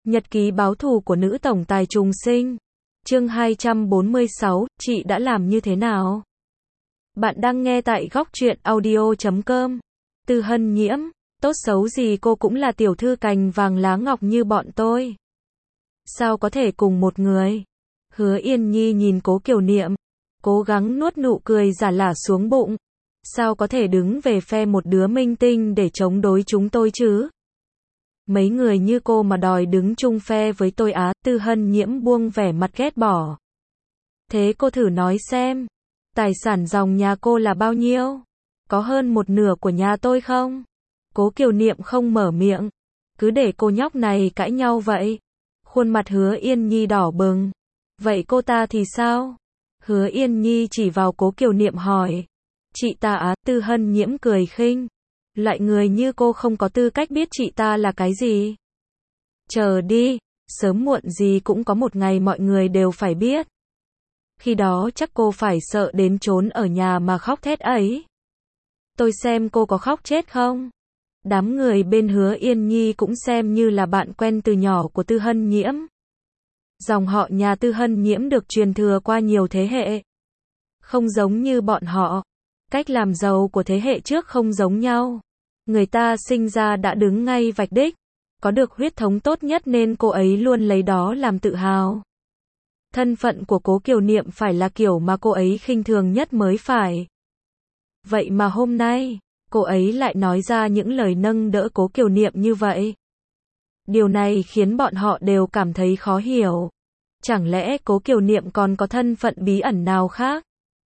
Nhật ký báo thù của nữ tổng tài trùng sinh. Chương 246, chị đã làm như thế nào? Bạn đang nghe tại góc truyện audio.com. Từ Hân Nhiễm, tốt xấu gì cô cũng là tiểu thư cành vàng lá ngọc như bọn tôi. Sao có thể cùng một người? Hứa Yên Nhi nhìn Cố Kiều Niệm, cố gắng nuốt nụ cười giả lả xuống bụng. Sao có thể đứng về phe một đứa minh tinh để chống đối chúng tôi chứ? Mấy người như cô mà đòi đứng chung phe với tôi á? Từ Hân Nhiễm buông vẻ mặt ghét bỏ. Thế cô thử nói xem, tài sản dòng nhà cô là bao nhiêu? Có hơn một nửa của nhà tôi không? Cố Kiều Niệm không mở miệng, cứ để cô nhóc này cãi nhau vậy. Khuôn mặt Hứa Yên Nhi đỏ bừng. Vậy cô ta thì sao? Hứa Yên Nhi chỉ vào Cố Kiều Niệm hỏi. Chị ta á? Từ Hân Nhiễm cười khinh. Loại người như cô không có tư cách biết chị ta là cái gì. Chờ đi, sớm muộn gì cũng có một ngày mọi người đều phải biết. Khi đó chắc cô phải sợ đến trốn ở nhà mà khóc thét ấy. Tôi xem cô có khóc chết không? Đám người bên Hứa Yên Nhi cũng xem như là bạn quen từ nhỏ của Từ Hân Nhiễm. Dòng họ nhà Từ Hân Nhiễm được truyền thừa qua nhiều thế hệ. Không giống như bọn họ. Cách làm giàu của thế hệ trước không giống nhau. Người ta sinh ra đã đứng ngay vạch đích. Có được huyết thống tốt nhất nên cô ấy luôn lấy đó làm tự hào. Thân phận của Cố Kiều Niệm phải là kiểu mà cô ấy khinh thường nhất mới phải. Vậy mà hôm nay, cô ấy lại nói ra những lời nâng đỡ Cố Kiều Niệm như vậy. Điều này khiến bọn họ đều cảm thấy khó hiểu. Chẳng lẽ Cố Kiều Niệm còn có thân phận bí ẩn nào khác?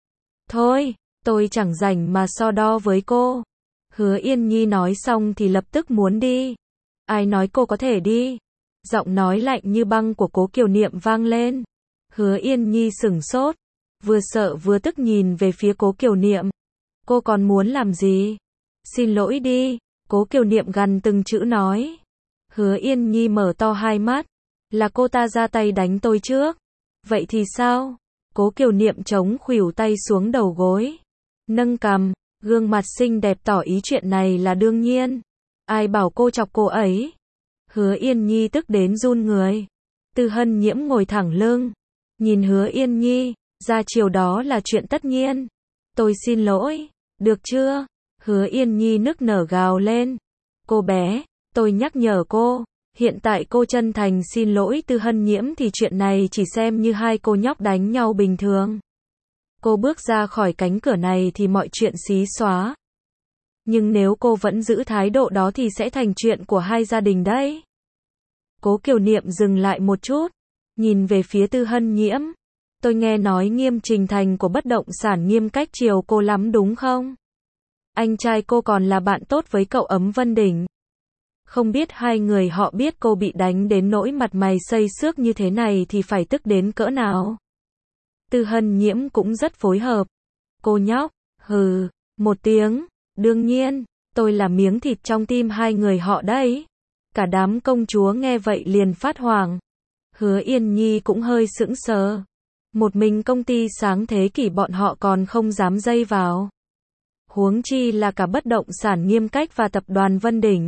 Thôi, tôi chẳng rảnh mà so đo với cô. Hứa Yên Nhi nói xong thì lập tức muốn đi. Ai nói cô có thể đi? Giọng nói lạnh như băng của Cố Kiều Niệm vang lên. Hứa Yên Nhi sửng sốt, vừa sợ vừa tức nhìn về phía Cố Kiều Niệm. Cô còn muốn làm gì? Xin lỗi đi, Cố Kiều Niệm gằn từng chữ nói. Hứa Yên Nhi mở to hai mắt. Là cô ta ra tay đánh tôi trước. Vậy thì sao? Cố Kiều Niệm chống khuỷu tay xuống đầu gối. Nâng cằm, gương mặt xinh đẹp tỏ ý chuyện này là đương nhiên. Ai bảo cô chọc cô ấy? Hứa Yên Nhi tức đến run người. Từ Hân Nhiễm ngồi thẳng lưng. Nhìn Hứa Yên Nhi, ra chiều đó là chuyện tất nhiên. Tôi xin lỗi, được chưa? Hứa Yên Nhi nức nở gào lên. Cô bé, tôi nhắc nhở cô, hiện tại cô chân thành xin lỗi Từ Hân Nhiễm thì chuyện này chỉ xem như hai cô nhóc đánh nhau bình thường. Cô bước ra khỏi cánh cửa này thì mọi chuyện xí xóa. Nhưng nếu cô vẫn giữ thái độ đó thì sẽ thành chuyện của hai gia đình đấy. Cố Kiều Niệm dừng lại một chút, nhìn về phía Từ Hân Nhiễm. Tôi nghe nói Nghiêm Trình Thành của bất động sản Nghiêm cách chiều cô lắm đúng không? Anh trai cô còn là bạn tốt với cậu Ấm Vân Đỉnh. Không biết hai người họ biết cô bị đánh đến nỗi mặt mày xây xước như thế này thì phải tức đến cỡ nào. Từ Hân Nhiễm cũng rất phối hợp. Cô nhóc, hừ, một tiếng. Đương nhiên, tôi là miếng thịt trong tim hai người họ đấy. Cả đám công chúa nghe vậy liền phát hoảng. Hứa Yên Nhi cũng hơi sững sờ. Một mình công ty sáng thế kỷ bọn họ còn không dám dây vào. Huống chi là cả bất động sản Nghiêm cách và tập đoàn Vân Đỉnh.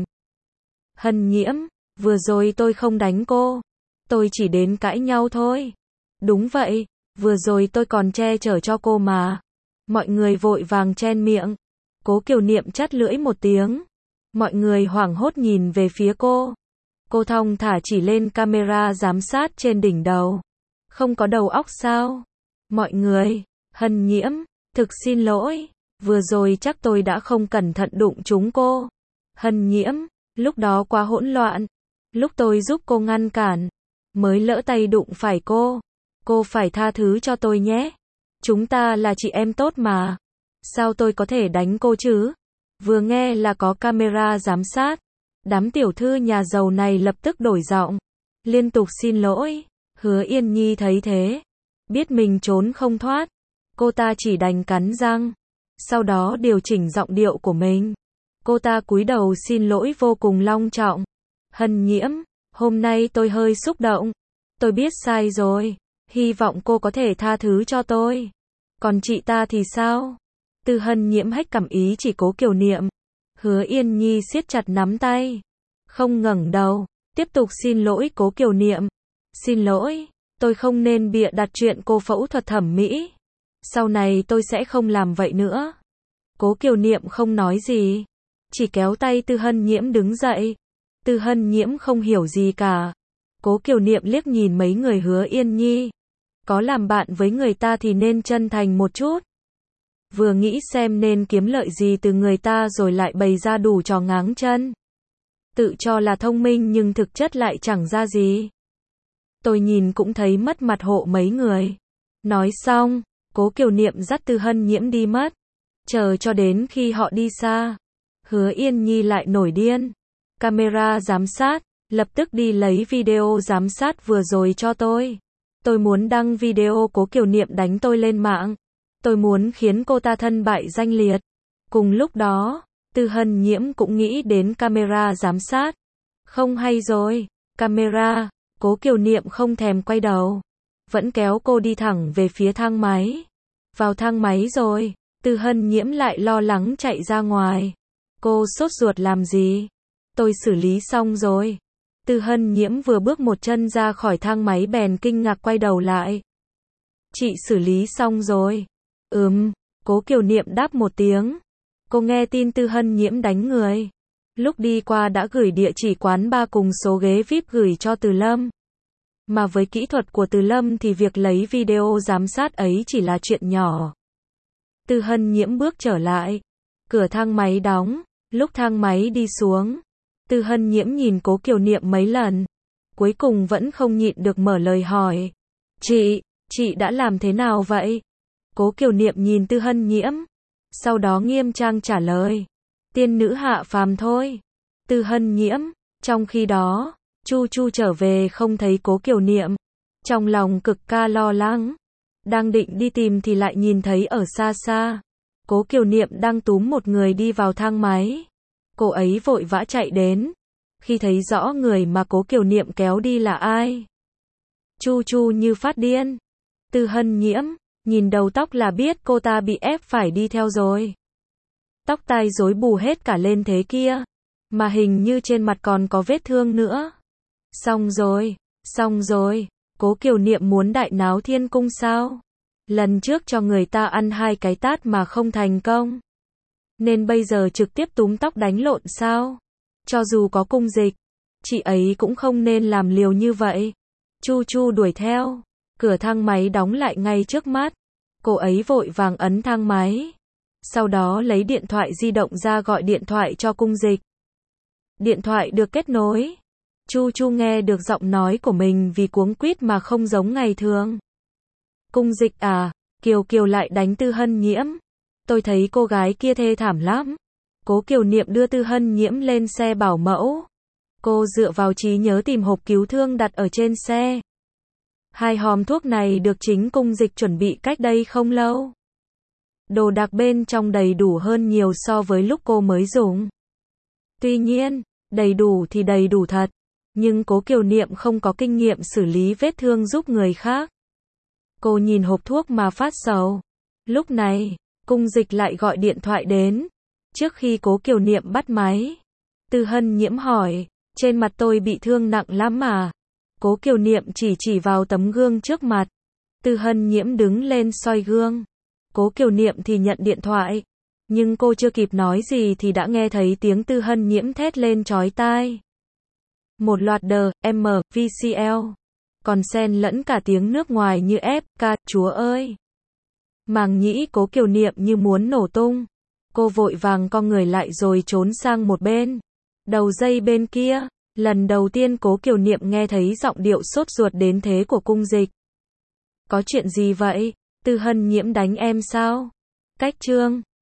Hân Nhiễm, vừa rồi tôi không đánh cô. Tôi chỉ đến cãi nhau thôi. Đúng vậy, vừa rồi tôi còn che chở cho cô mà. Mọi người vội vàng chen miệng. Cố Kiều Niệm chắt lưỡi một tiếng. Mọi người hoảng hốt nhìn về phía cô. Cô thong thả chỉ lên camera giám sát trên đỉnh đầu. Không có đầu óc sao? Mọi người, Hân Nhiễm, thực xin lỗi. Vừa rồi chắc tôi đã không cẩn thận đụng trúng cô. Hân Nhiễm, lúc đó quá hỗn loạn. Lúc tôi giúp cô ngăn cản, mới lỡ tay đụng phải cô. Cô phải tha thứ cho tôi nhé. Chúng ta là chị em tốt mà. Sao tôi có thể đánh cô chứ? Vừa nghe là có camera giám sát. Đám tiểu thư nhà giàu này lập tức đổi giọng. Liên tục xin lỗi. Hứa Yên Nhi thấy thế. Biết mình trốn không thoát. Cô ta chỉ đành cắn răng. Sau đó điều chỉnh giọng điệu của mình. Cô ta cúi đầu xin lỗi vô cùng long trọng. Hân Nhiễm, hôm nay tôi hơi xúc động. Tôi biết sai rồi. Hy vọng cô có thể tha thứ cho tôi. Còn chị ta thì sao? Từ Hân Nhiễm hách cảm ý chỉ Cố Kiều Niệm. Hứa Yên Nhi siết chặt nắm tay. Không ngẩng đầu. Tiếp tục xin lỗi Cố Kiều Niệm. Xin lỗi, tôi không nên bịa đặt chuyện cô phẫu thuật thẩm mỹ. Sau này tôi sẽ không làm vậy nữa. Cố Kiều Niệm không nói gì, chỉ kéo tay Tư Hân Nhiễm đứng dậy. Tư Hân Nhiễm không hiểu gì cả. Cố Kiều Niệm liếc nhìn mấy người Hứa Yên Nhi. Có làm bạn với người ta thì nên chân thành một chút. Vừa nghĩ xem nên kiếm lợi gì từ người ta rồi lại bày ra đủ trò ngáng chân. Tự cho là thông minh nhưng thực chất lại chẳng ra gì. Tôi nhìn cũng thấy mất mặt hộ mấy người. Nói xong, Cố Kiều Niệm dắt Tư Hân Nhiễm đi mất. Chờ cho đến khi họ đi xa, Hứa Yên Nhi lại nổi điên. Camera giám sát, lập tức đi lấy video giám sát vừa rồi cho tôi. Tôi muốn đăng video Cố Kiều Niệm đánh tôi lên mạng. Tôi muốn khiến cô ta thân bại danh liệt. Cùng lúc đó, Tư Hân Nhiễm cũng nghĩ đến camera giám sát. Không hay rồi, camera, Cố Kiều Niệm không thèm quay đầu. Vẫn kéo cô đi thẳng về phía thang máy. Vào thang máy rồi, Tư Hân Nhiễm lại lo lắng chạy ra ngoài. Cô sốt ruột làm gì? Tôi xử lý xong rồi. Tư Hân Nhiễm vừa bước một chân ra khỏi thang máy bèn kinh ngạc quay đầu lại. Chị xử lý xong rồi. Cố Kiều Niệm đáp một tiếng. Cô nghe tin Tư Hân Nhiễm đánh người. Lúc đi qua đã gửi địa chỉ quán bar cùng số ghế VIP gửi cho Từ Lâm. Mà với kỹ thuật của Từ Lâm thì việc lấy video giám sát ấy chỉ là chuyện nhỏ. Tư Hân Nhiễm bước trở lại. Cửa thang máy đóng. Lúc thang máy đi xuống, Tư Hân Nhiễm nhìn Cố Kiều Niệm mấy lần. Cuối cùng vẫn không nhịn được mở lời hỏi. Chị đã làm thế nào vậy? Cố Kiều Niệm nhìn Tư Hân Nhiễm. Sau đó nghiêm trang trả lời. Tiên nữ hạ phàm thôi. Tư Hân Nhiễm. Trong khi đó, Chu Chu trở về không thấy Cố Kiều Niệm. Trong lòng cực ca lo lắng. Đang định đi tìm thì lại nhìn thấy ở xa xa. Cố Kiều Niệm đang túm một người đi vào thang máy. Cô ấy vội vã chạy đến. Khi thấy rõ người mà Cố Kiều Niệm kéo đi là ai, Chu Chu như phát điên. Tư Hân Nhiễm, nhìn đầu tóc là biết cô ta bị ép phải đi theo rồi. Tóc tai rối bù hết cả lên thế kia. Mà hình như trên mặt còn có vết thương nữa. Xong rồi. Cố Kiều Niệm muốn đại náo thiên cung sao? Lần trước cho người ta ăn 2 cái tát mà không thành công. Nên bây giờ trực tiếp túm tóc đánh lộn sao? Cho dù có cung dịch, chị ấy cũng không nên làm liều như vậy. Chu Chu đuổi theo. Cửa thang máy đóng lại ngay trước mắt. Cô ấy vội vàng ấn thang máy. Sau đó lấy điện thoại di động ra gọi điện thoại cho cung dịch. Điện thoại được kết nối. Chu Chu nghe được giọng nói của mình vì cuống quýt mà không giống ngày thường. Cung dịch à, Kiều lại đánh Tư Hân Nhiễm. Tôi thấy cô gái kia thê thảm lắm. Cố Kiều Niệm đưa Tư Hân Nhiễm lên xe bảo mẫu. Cô dựa vào trí nhớ tìm hộp cứu thương đặt ở trên xe. 2 hòm thuốc này được chính cung dịch chuẩn bị cách đây không lâu. Đồ đạc bên trong đầy đủ hơn nhiều so với lúc cô mới dùng. Tuy nhiên, đầy đủ thì đầy đủ thật. Nhưng Cố Kiều Niệm không có kinh nghiệm xử lý vết thương giúp người khác. Cô nhìn hộp thuốc mà phát sầu. Lúc này, cung dịch lại gọi điện thoại đến. Trước khi Cố Kiều Niệm bắt máy, Tư Hân Nhiễm hỏi, trên mặt tôi bị thương nặng lắm mà. Cố Kiều Niệm chỉ vào tấm gương trước mặt. Tư Hân Nhiễm đứng lên soi gương. Cố Kiều Niệm thì nhận điện thoại. Nhưng cô chưa kịp nói gì thì đã nghe thấy tiếng Tư Hân Nhiễm thét lên chói tai. Một loạt VCL. Còn xen lẫn cả tiếng nước ngoài như FK, chúa ơi. Màng nhĩ Cố Kiều Niệm như muốn nổ tung. Cô vội vàng co người lại rồi trốn sang một bên. Đầu dây bên kia, lần đầu tiên Cố Kiều Niệm nghe thấy giọng điệu sốt ruột đến thế của cung dịch. Có chuyện gì vậy? Tư Hân Nhiễm đánh em sao? Cách chương